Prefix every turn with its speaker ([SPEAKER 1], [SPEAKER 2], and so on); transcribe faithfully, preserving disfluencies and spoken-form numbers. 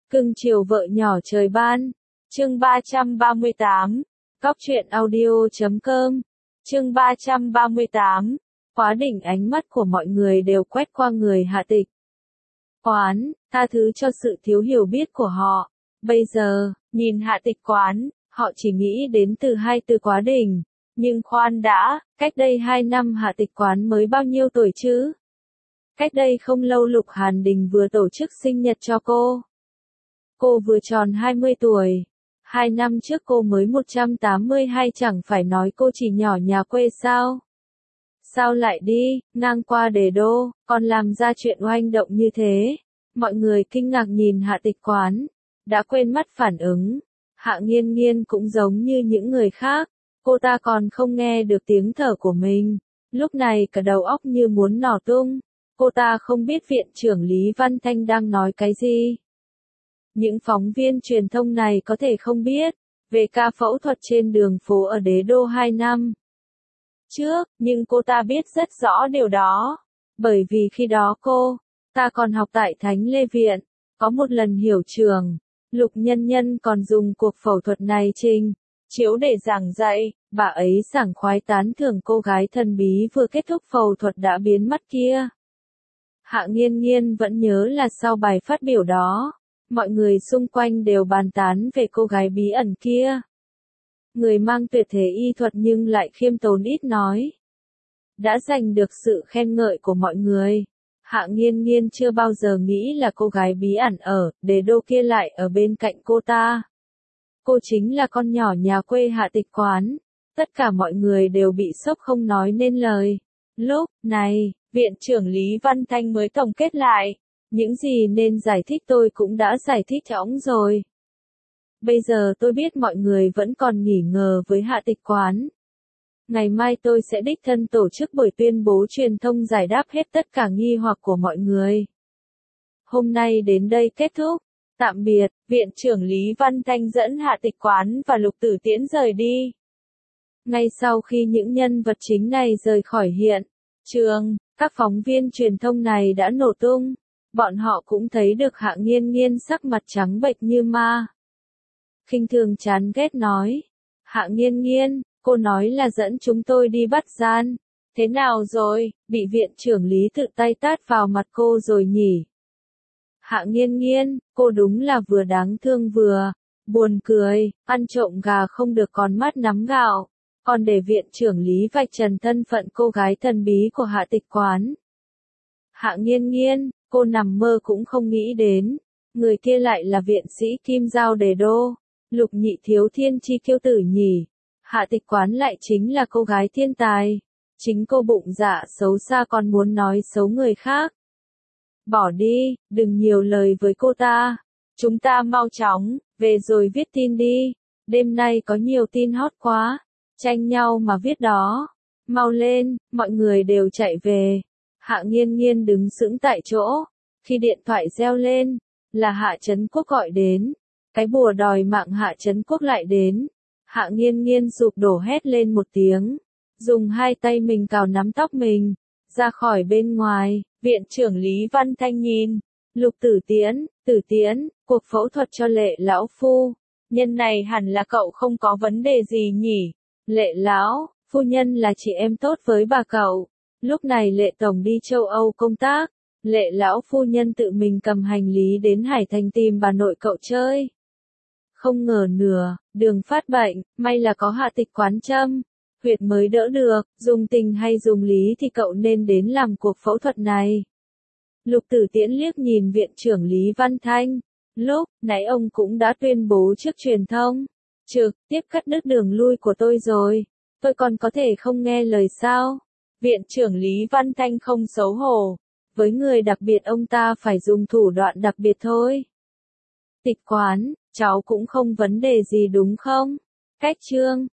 [SPEAKER 1] Cưng chiều vợ nhỏ trời ban. Chương ba trăm ba mươi tám. Cóc truyện audio chấm com. Chương ba trăm ba mươi tám. Quá đỉnh, ánh mắt của mọi người đều quét qua người Hạ Tịch Quán, tha thứ cho sự thiếu hiểu biết của họ. Bây giờ, nhìn Hạ Tịch Quán, họ chỉ nghĩ đến từ hai từ quá đỉnh. Nhưng khoan đã, cách đây hai năm Hạ Tịch Quán mới bao nhiêu tuổi chứ? Cách đây không lâu Lục Hàn Đình vừa tổ chức sinh nhật cho cô. Cô vừa tròn hai mươi tuổi. Hai năm trước cô mới một trăm tám mươi hai, chẳng phải nói cô chỉ nhỏ nhà quê sao? Sao lại đi, ngang qua Đế Đô, còn làm ra chuyện oanh động như thế? Mọi người kinh ngạc nhìn Hạ Tịch Quán, đã quên mất phản ứng. Hạ Nghiên Nghiên cũng giống như những người khác, cô ta còn không nghe được tiếng thở của mình. Lúc này cả đầu óc như muốn nổ tung. Cô ta không biết viện trưởng Lý Văn Thanh đang nói cái gì. Những phóng viên truyền thông này có thể không biết về ca phẫu thuật trên đường phố ở Đế Đô hai năm trước, nhưng cô ta biết rất rõ điều đó. Bởi vì khi đó cô ta còn học tại Thánh Lê Viện. Có một lần hiểu trường, Lục Nhân Nhân còn dùng cuộc phẫu thuật này trình chiếu để giảng dạy. Bà ấy sảng khoái tán thưởng cô gái thần bí vừa kết thúc phẫu thuật đã biến mất kia. Hạ Nghiên Nghiên vẫn nhớ là sau bài phát biểu đó, mọi người xung quanh đều bàn tán về cô gái bí ẩn kia. Người mang tuyệt thế y thuật nhưng lại khiêm tốn ít nói. Đã giành được sự khen ngợi của mọi người. Hạ Nghiên Nghiên chưa bao giờ nghĩ là cô gái bí ẩn ở Đế Đô kia lại ở bên cạnh cô ta. Cô chính là con nhỏ nhà quê Hạ Tịch Quán. Tất cả mọi người đều bị sốc không nói nên lời. Lúc này, viện trưởng Lý Văn Thanh mới tổng kết lại. Những gì nên giải thích tôi cũng đã giải thích cho ổng rồi. Bây giờ tôi biết mọi người vẫn còn nghi ngờ với Hạ Tịch Quán. Ngày mai tôi sẽ đích thân tổ chức buổi tuyên bố truyền thông giải đáp hết tất cả nghi hoặc của mọi người. Hôm nay đến đây kết thúc. Tạm biệt, viện trưởng Lý Văn Thanh dẫn Hạ Tịch Quán và Lục Tử Tiễn rời đi. Ngay sau khi những nhân vật chính này rời khỏi hiện trường, các phóng viên truyền thông này đã nổ tung. Bọn họ cũng thấy được Hạ Nghiên Nghiên sắc mặt trắng bệch như ma. Khinh thường chán ghét nói. Hạ Nghiên Nghiên, cô nói là dẫn chúng tôi đi bắt gian. Thế nào rồi, bị viện trưởng Lý tự tay tát vào mặt cô rồi nhỉ? Hạ Nghiên Nghiên, cô đúng là vừa đáng thương vừa buồn cười, ăn trộm gà không được còn mắt nắm gạo. Còn để viện trưởng Lý vạch trần thân phận cô gái thần bí của Hạ Tịch Quán. Hạ Nghiên Nghiên, cô nằm mơ cũng không nghĩ đến. Người kia lại là viện sĩ Kim Giao Đế Đô. Lục Nhị Thiếu Thiên chi kiêu tử nhỉ. Hạ Tịch Quán lại chính là cô gái thiên tài. Chính cô bụng dạ xấu xa còn muốn nói xấu người khác. Bỏ đi, đừng nhiều lời với cô ta. Chúng ta mau chóng, về rồi viết tin đi. Đêm nay có nhiều tin hot quá. Tranh nhau mà viết đó. Mau lên, mọi người đều chạy về. Hạ Nghiên Nghiên đứng sững tại chỗ. Khi điện thoại reo lên, là Hạ Trấn Quốc gọi đến. Cái bùa đòi mạng Hạ Trấn Quốc lại đến. Hạ Nghiên Nghiên sụp đổ hét lên một tiếng. Dùng hai tay mình cào nắm tóc mình. Ra khỏi bên ngoài, viện trưởng Lý Văn Thanh nhìn. Lục Tử Tiễn, Tử Tiễn, cuộc phẫu thuật cho Lệ lão phu. Nhân này hẳn là cậu không có vấn đề gì nhỉ? Lệ lão, phu nhân là chị em tốt với bà cậu. Lúc này Lệ tổng đi châu Âu công tác. Lệ lão phu nhân tự mình cầm hành lý đến Hải Thành tìm bà nội cậu chơi. Không ngờ nửa, đường phát bệnh, may là có Hạ Tịch Quán châm. Huyệt mới đỡ được, dùng tình hay dùng lý thì cậu nên đến làm cuộc phẫu thuật này. Lục Tử Tiễn liếc nhìn viện trưởng Lý Văn Thanh. Lúc nãy ông cũng đã tuyên bố trước truyền thông. Trực tiếp cắt đứt đường lui của tôi rồi. Tôi còn có thể không nghe lời sao? Viện trưởng Lý Văn Thanh không xấu hổ. Với người đặc biệt ông ta phải dùng thủ đoạn đặc biệt thôi. Tịch Quán, cháu cũng không vấn đề gì đúng không? Cách chương